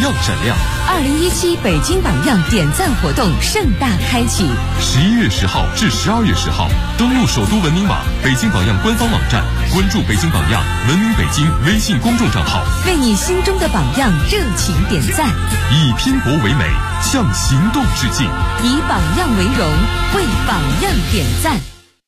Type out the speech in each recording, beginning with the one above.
样闪亮。 2017北京榜样点赞活动盛大开启 ，11月10号至12月10号，登录首都文明网、北京榜样官方网站，关注北京榜样、文明北京微信公众账号， 为你心中的榜样热情点赞， 以拼搏为美，向行动致敬， 以榜样为荣，为榜样点赞。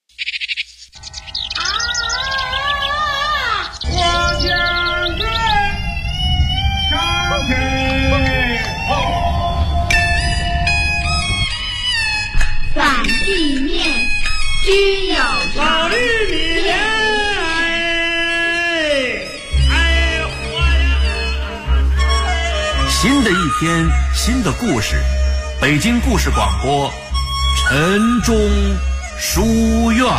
反地面须有老绿米莲， 新的一天，新的故事，北京故事广播，晨钟书院。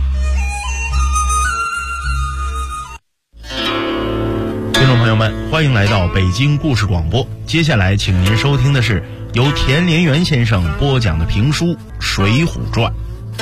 听众朋友们，欢迎来到北京故事广播。接下来，请您收听的是由田连元先生播讲的评书《水浒传》。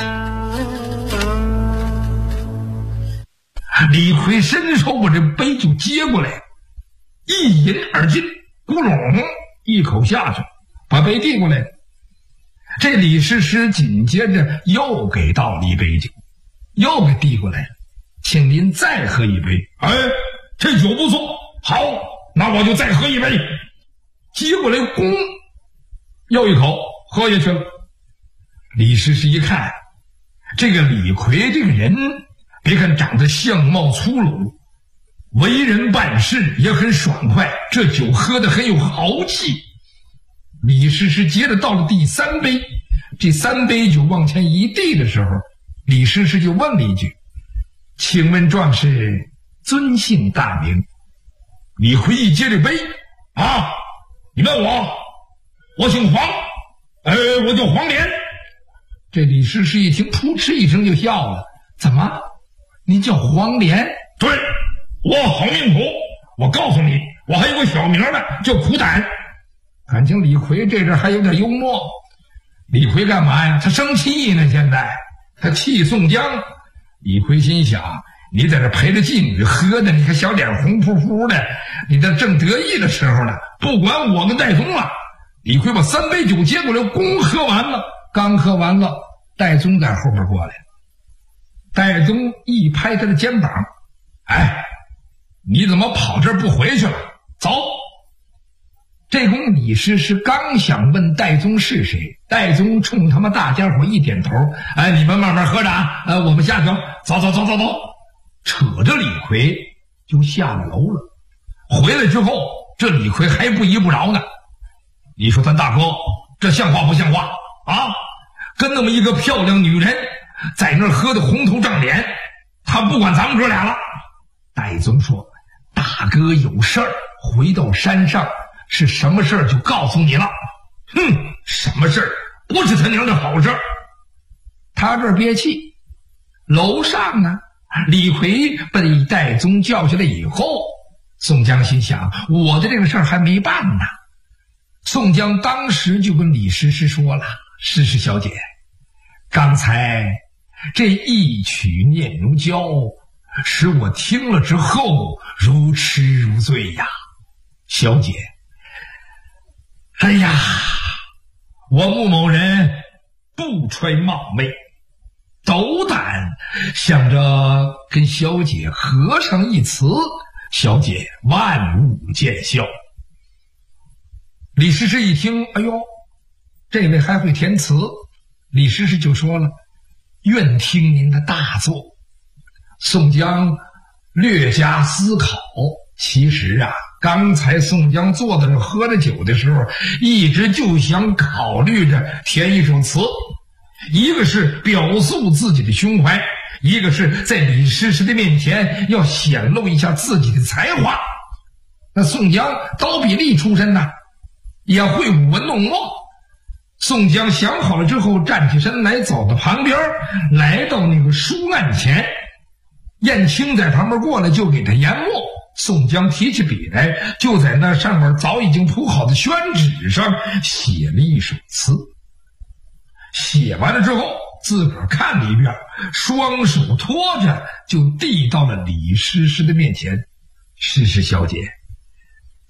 李逵伸手把这杯就接过来，一饮而尽，咕隆一口下去，把杯递过来。这李师师紧接着又给倒了一杯酒，又给递过来了，请您再喝一杯。哎，这酒不错，好，那我就再喝一杯。接过来，咣，又一口喝下去了。李师师一看，这个李逵这个人，别看长得相貌粗鲁，为人办事也很爽快，这酒喝得很有豪气。李师师接着倒了第三杯，这三杯酒往前一递的时候，李师师就问了一句：“请问壮士尊姓大名？”李逵一接这杯，啊，你问我姓黄，我叫黄连。这李师师一听，噗嗤一声就笑了：“怎么？你叫黄连？”“对，我好命苦。我告诉你，我还有个小名呢，叫苦胆。”感情李逵这阵还有点幽默。李逵干嘛呀？他生气呢，现在他气宋江。李逵心想，你在这陪着妓女喝的，你看小脸红扑扑的，你这正得意的时候呢，不管我跟戴宗了。李逵把三杯酒接过来，咣喝完了。刚喝完了，戴宗在后边过来了。戴宗一拍他的肩膀：“哎，你怎么跑这儿不回去了？走！”这功李师师刚想问戴宗是谁，戴宗冲他们大家伙一点头：“哎，你们慢慢喝着啊，我们下去了，走。”扯着李逵就下了楼了。回来之后，这李逵还不依不饶呢。你说咱大哥这像话不像话啊？跟那么一个漂亮女人在那儿喝得红头胀脸，他不管咱们哥俩了。戴宗说：“大哥有事儿，回到山上，是什么事儿就告诉你了。”“哼，什么事儿？不是他娘的好事儿。”他这儿憋气。楼上呢，李逵被戴宗叫下来以后，宋江心想，我的这个事儿还没办呢。宋江当时就跟李师师说了：“师师小姐，刚才这一曲念奴娇，使我听了之后如痴如醉呀。小姐，哎呀，我穆某人不揣冒昧，斗胆想着跟小姐合上一词，小姐万勿见笑。”李师师一听，哎呦，这位还会填词。李师师就说了：“愿听您的大作。”宋江略加思考，其实啊，刚才宋江坐在这喝着酒的时候，一直就想考虑着填一首词，一个是表述自己的胸怀，一个是在李师师的面前要显露一下自己的才华。那宋江刀笔吏出身呐，也会舞文弄墨。宋江想好了之后，站起身来，走到旁边，来到那个书案前。燕青在旁边过来，就给他研墨。宋江提起笔来，就在那上面早已经铺好的宣纸上写了一首词。写完了之后，自个儿看了一遍，双手托着就递到了李师师的面前：“师师小姐，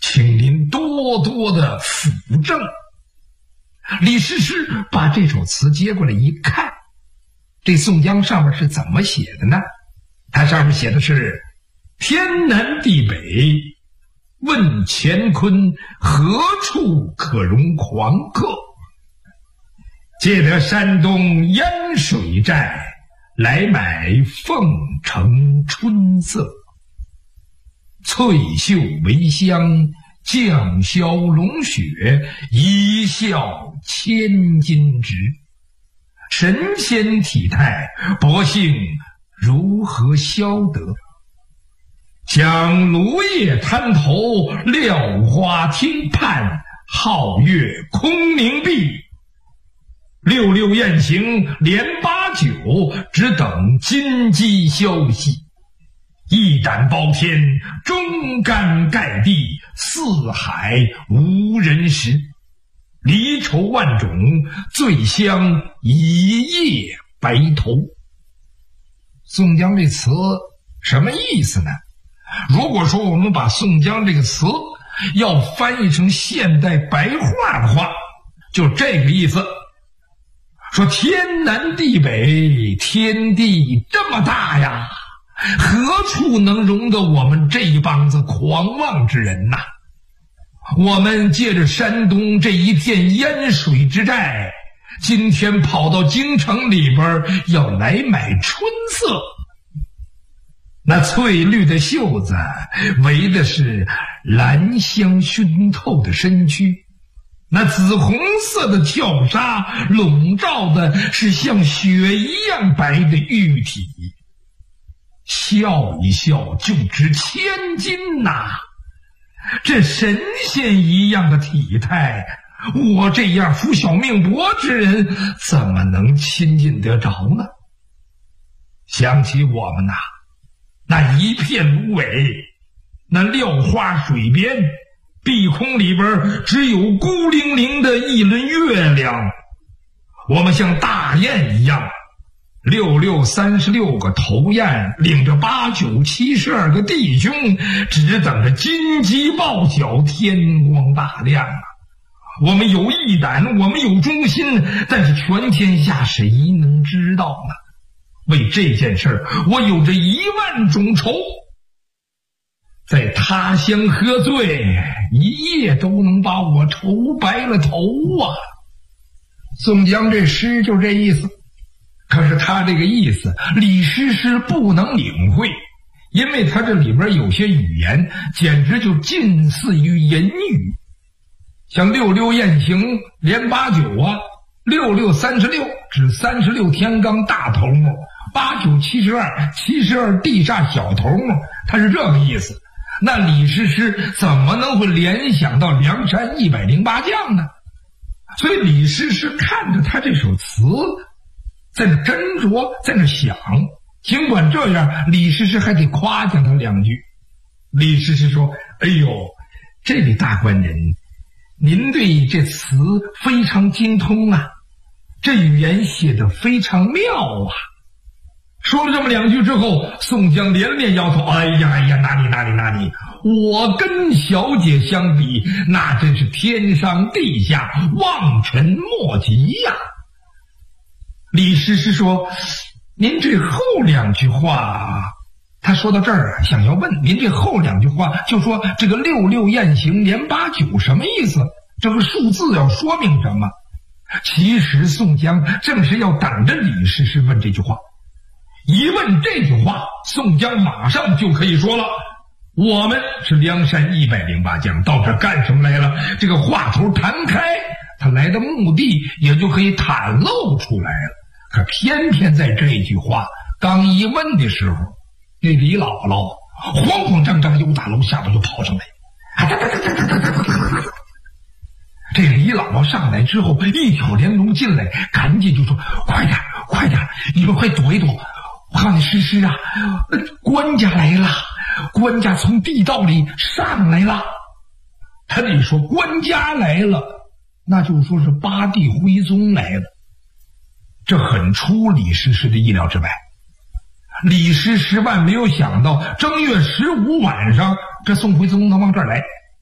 请您多多的辅正。李师师把这首词接过来一看，这宋江上面是怎么写的呢？他上面写的是天南地北，问乾坤，何处可容狂客？借得山东烟水寨，来买凤城春色。翠袖为香，绛消龙雪，一笑千金值。神仙体态，百姓如何消得？将芦叶滩头，廖花厅畔，皓月空明碧。六六雁行连89，只等金鸡消息。一胆包天，忠肝盖地，四海无人识。离愁万种，醉香一夜白头。宋江这词什么意思呢？如果说我们把宋江这个词要翻译成现代白话的话，就这个意思。说天南地北，天地这么大呀，何处能容得我们这一帮子狂妄之人呐？我们借着山东这一片烟水之寨，今天跑到京城里边要来买春色。那翠绿的袖子围的是兰香熏透的身躯，那紫红色的跳纱笼罩的是像雪一样白的玉体。笑一笑就值千金呐！这神仙一样的体态，我这样腐小命薄之人怎么能亲近得着呢？想起我们呐，那一片芦苇，那廖花水边，碧空里边只有孤零零的一轮月亮，我们像大雁一样，6636个头雁领着8972个弟兄，只等着金鸡报晓，天光大亮啊！我们有义胆，我们有忠心，但是全天下谁能知道呢？为这件事我有着10000种愁，在他乡喝醉，一夜都能把我愁白了头啊！宋江这诗就这意思。可是他这个意思，李师师不能领会，因为他这里边有些语言简直就近似于隐语，像66雁行连89啊，6636指36天罡大头目，8972地煞小头目，他是这个意思。那李师师怎么能会联想到梁山108将呢？所以李师师看着他这首词，在那斟酌，在那想。尽管这样，李师师还得夸奖他2句。李师师说：“哎呦，这位大官人，您对这词非常精通啊，这语言写得非常妙啊。”说了这么2句之后，宋江连连摇头：“哎呀，哪里，我跟小姐相比，那真是天上地下，望尘莫及呀。”李师师说：“您这后2句话，他说到这儿啊，想要问您这后2句话，就说这个66雁行连89什么意思？这个数字要说明什么？”其实宋江正是要等着李师师问这句话。一问这句话，宋江马上就可以说了：“我们是梁山108将，到这干什么来了？”这个话头弹开，他来的目的也就可以袒露出来了。可偏偏在这句话刚一问的时候，那李姥姥慌慌张张由大楼下边就跑上来。这李姥姥上来之后，一挑帘笼进来，赶紧就说：“快点，你们快躲一躲！我告诉你，师师啊，官家来了，官家从地道里上来了。”他得说官家来了，那就说是八地徽宗来了。这很出李师师的意料之外。李师师万没有想到，正月15晚上，这宋徽宗能往这儿来。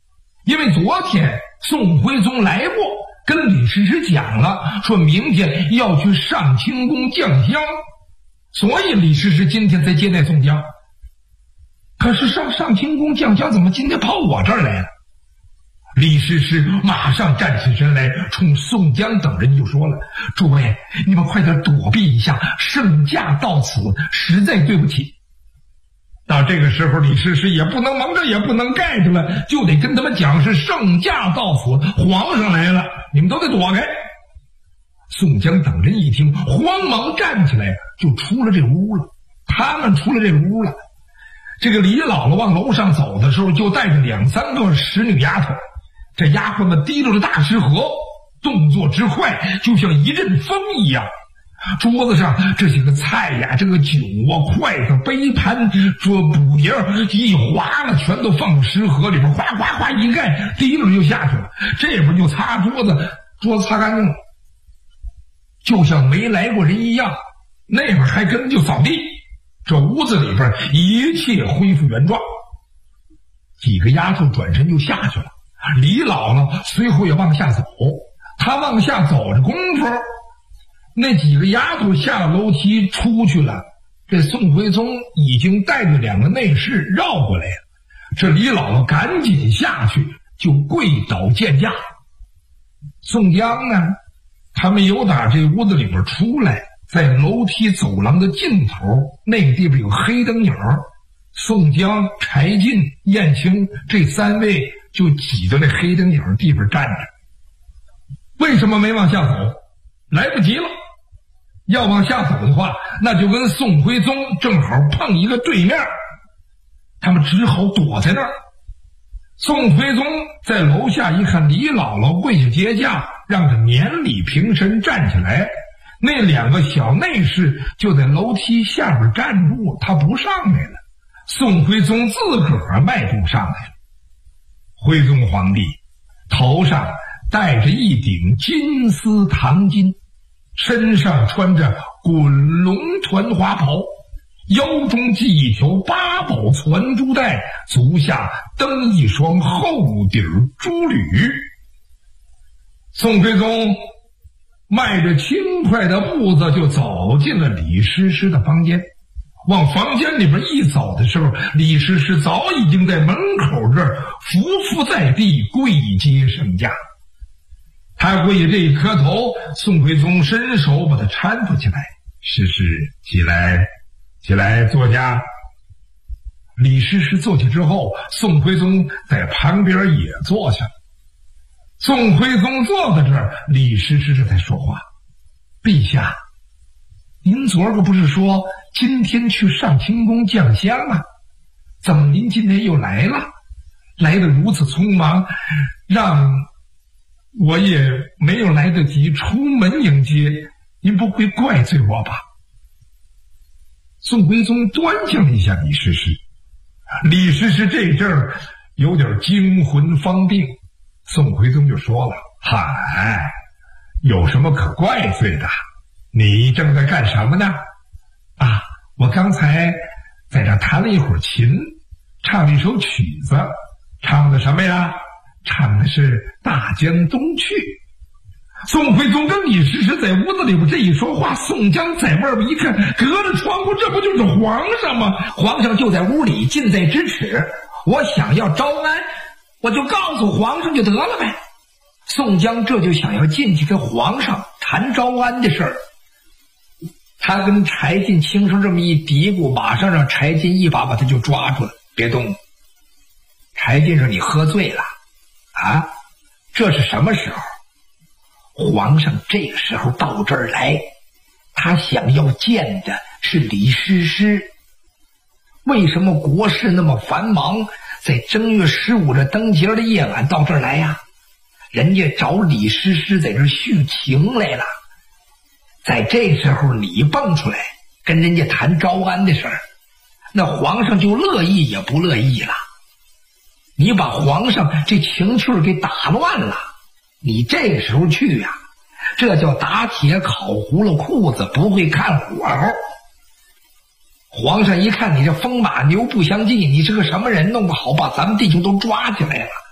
因为昨天宋徽宗来过，跟李师师讲了，说明天要去上清宫降香，所以李师师今天才接待宋江。可是上清宫降香怎么今天跑我这儿来了？李师师马上站起身来，冲宋江等人就说了：诸位，你们快点躲避一下，圣驾到此，实在对不起。到这个时候，李师师也不能蒙着也不能盖着了，就得跟他们讲是圣驾到此，皇上来了，你们都得躲开。宋江等人一听，慌忙站起来就出了这屋了。他们出了这个屋了，这个李姥姥往楼上走的时候，就带着2、3个使女丫头。这丫鬟们提溜着大食盒，动作之快，就像一阵风一样。桌子上这些个菜呀，这个酒啊，筷子、杯盘、补碟一划了，全都放食盒里边，哗哗哗一盖，提溜就下去了。这边就擦桌子，桌子擦干净了，就像没来过人一样。那边还跟着就扫地，这屋子里边一切恢复原状。几个丫头转身就下去了。李姥姥随后也往下走，她往下走着功夫，那几个丫头下了楼梯出去了。这宋徽宗已经带着2个内侍绕过来了。这李姥姥赶紧下去就跪倒见驾。宋江呢，他们由打这屋子里边出来，在楼梯走廊的尽头那个地方有黑灯影，宋江、柴进、燕青这3位就挤到那黑灯影地方站着。为什么没往下走？来不及了。要往下走的话，那就跟宋徽宗正好碰一个对面，他们只好躲在那儿。宋徽宗在楼下一看李姥姥跪下接驾，让他免礼平身站起来。那2个小内侍就在楼梯下边站住，他不上来了。宋徽宗自个儿迈步上来了。徽宗皇帝头上戴着一顶金丝唐巾，身上穿着滚龙团花袍，腰中系一条8宝攒珠带，足下蹬一双厚底珠履。宋徽宗迈着轻快的步子就走进了李师师的房间。往房间里边一走的时候，李师师早已经在门口这儿伏伏在地，跪接圣驾。他跪下这一磕头，宋徽宗伸手把他搀扶起来：师师起来，起来坐下。李师师坐下之后，宋徽宗在旁边也坐下了。宋徽宗坐在这儿，李师师这才说话：陛下，您昨儿个不是说今天去上清宫降香吗？怎么您今天又来了？来得如此匆忙，让我也没有来得及出门迎接，您不会怪罪我吧？宋徽宗端详了一下李师师，李师师这阵儿有点惊魂方定。宋徽宗就说了：嗨，有什么可怪罪的？你正在干什么呢？啊，我刚才在这弹了一会儿琴，唱了一首曲子。唱的什么呀？唱的是《大江东去》。宋徽宗跟李师师在屋子里边这一说话，宋江在外边一看，隔着窗户，这不就是皇上吗？皇上就在屋里，近在咫尺。我想要招安，我就告诉皇上就得了呗。宋江这就想要进去跟皇上谈招安的事儿。他跟柴进轻声这么一嘀咕，马上让柴进一把把他就抓住了：别动！柴进说：你喝醉了啊？这是什么时候？皇上这个时候到这儿来，他想要见的是李师师。为什么国事那么繁忙，在正月15这灯节的夜晚到这儿来呀？人家找李师师在这儿叙情来了。在这时候你蹦出来跟人家谈招安的事儿，那皇上就乐意也不乐意了。你把皇上这情趣给打乱了，你这个时候去呀，这叫打铁烤糊了裤子，不会看火候。皇上一看你这风马牛不相及，你是个什么人，弄不好把咱们弟兄都抓起来了。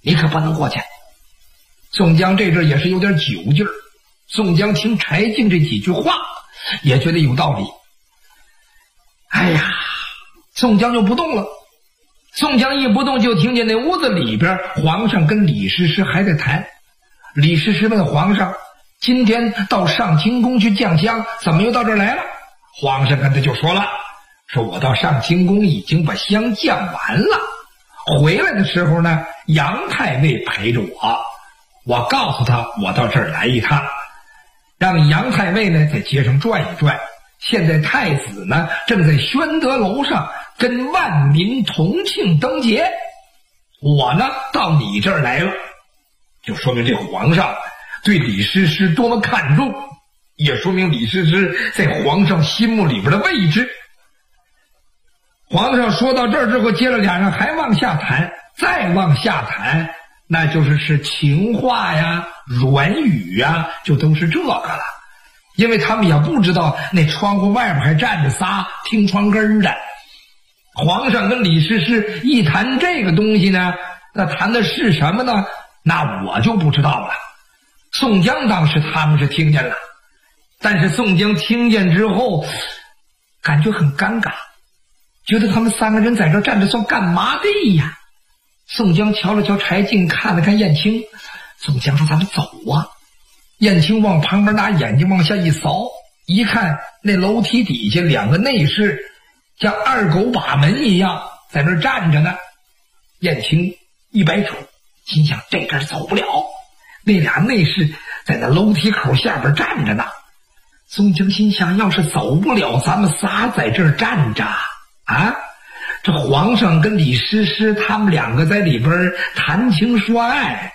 你可不能过去。宋江这阵也是有点酒劲儿，宋江听柴进这几句话也觉得有道理。哎呀，宋江就不动了。宋江一不动，就听见那屋子里边皇上跟李师师还在谈。李师师问皇上，今天到上清宫去降香，怎么又到这儿来了？皇上跟他就说了，说我到上清宫已经把香降完了，回来的时候呢，杨太尉陪着我告诉他我到这儿来一趟，让杨太尉呢在街上转一转。现在太子呢正在宣德楼上跟万民同庆灯节，我呢到你这儿来了，就说明这皇上对李师师多么看重，也说明李师师在皇上心目里边的位置。皇上说到这儿之后，接着俩人还往下谈，再往下谈，那就是情话呀、软语呀，就都是这个了。因为他们也不知道那窗户外边还站着仨听窗根的。皇上跟李师师一谈这个东西呢，那谈的是什么呢？那我就不知道了。宋江当时他们是听见了，但是宋江听见之后感觉很尴尬，觉得他们三个人在这站着算干嘛的呀？宋江瞧了瞧柴进，看了看燕青，宋江说咱们走啊。燕青往旁边拿眼睛往下一扫，一看那楼梯底下两个内侍像二狗把门一样在那站着呢。燕青一摆手，心想这阵走不了，那俩内侍在那楼梯口下边站着呢。宋江心想，要是走不了，咱们仨在这儿站着啊，这皇上跟李师师他们两个在里边谈情说爱，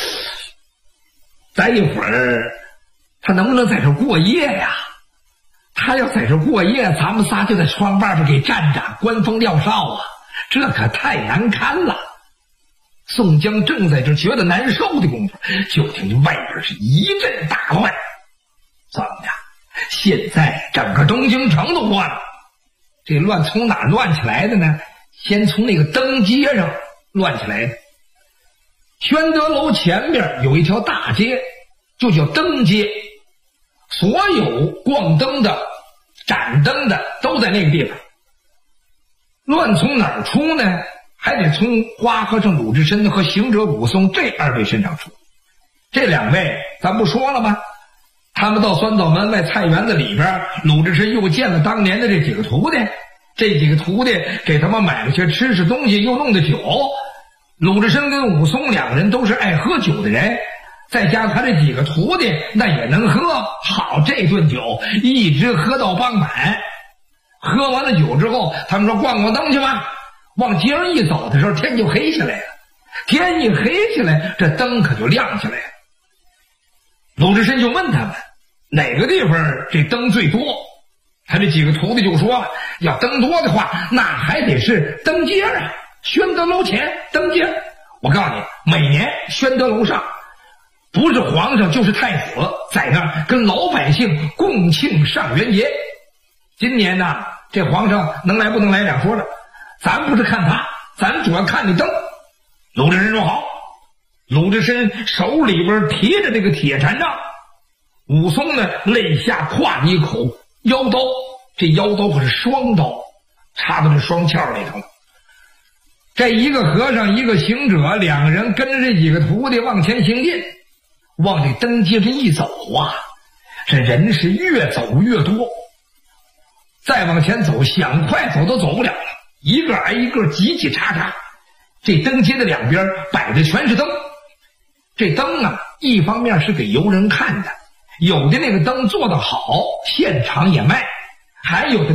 待一会儿他能不能在这过夜呀？他要在这过夜，咱们仨就在窗外边给站着，观风料哨啊，这可太难堪了。宋江正在这觉得难受的功夫，就听见外边是一阵大乱。怎么样？现在整个东京城都乱了。这乱从哪乱起来的呢？先从那个灯街上乱起来的。宣德楼前边有一条大街，就叫灯街，所有逛灯的、展灯的都在那个地方。乱从哪儿出呢？还得从花和尚鲁智深和行者武松这二位身上出。这两位咱不说了吗？他们到酸枣门外菜园子里边，鲁智深又见了当年的这几个徒弟，这几个徒弟给他们买了些吃食东西，又弄的酒。鲁智深跟武松两个人都是爱喝酒的人，再加上他这几个徒弟那也能喝，好，这顿酒一直喝到傍晚。喝完了酒之后，他们说逛逛灯去吧。往街上一走的时候，天就黑下来了。天一黑下来，这灯可就亮起来了。鲁智深就问他们哪个地方这灯最多，他这几个徒弟就说，要灯多的话，那还得是灯街啊，宣德楼前灯街。我告诉你，每年宣德楼上不是皇上就是太子在那儿跟老百姓共庆上元节。今年呢，这皇上能来不能来两说了，咱不是看他，咱主要看那灯。鲁智深说好。鲁智深手里边提着这个铁禅杖，武松呢肋下挎一口腰刀，这腰刀可是双刀，插到这双鞘里头了。这一个和尚一个行者，两个人跟着这几个徒弟往前行进，往这灯街上一走啊，这人是越走越多，再往前走想快走都走不了了，一个挨一个挤挤叉叉。这灯街的两边摆的全是灯，这灯啊一方面是给游人看的，有的那个灯做得好，现场也卖，还有的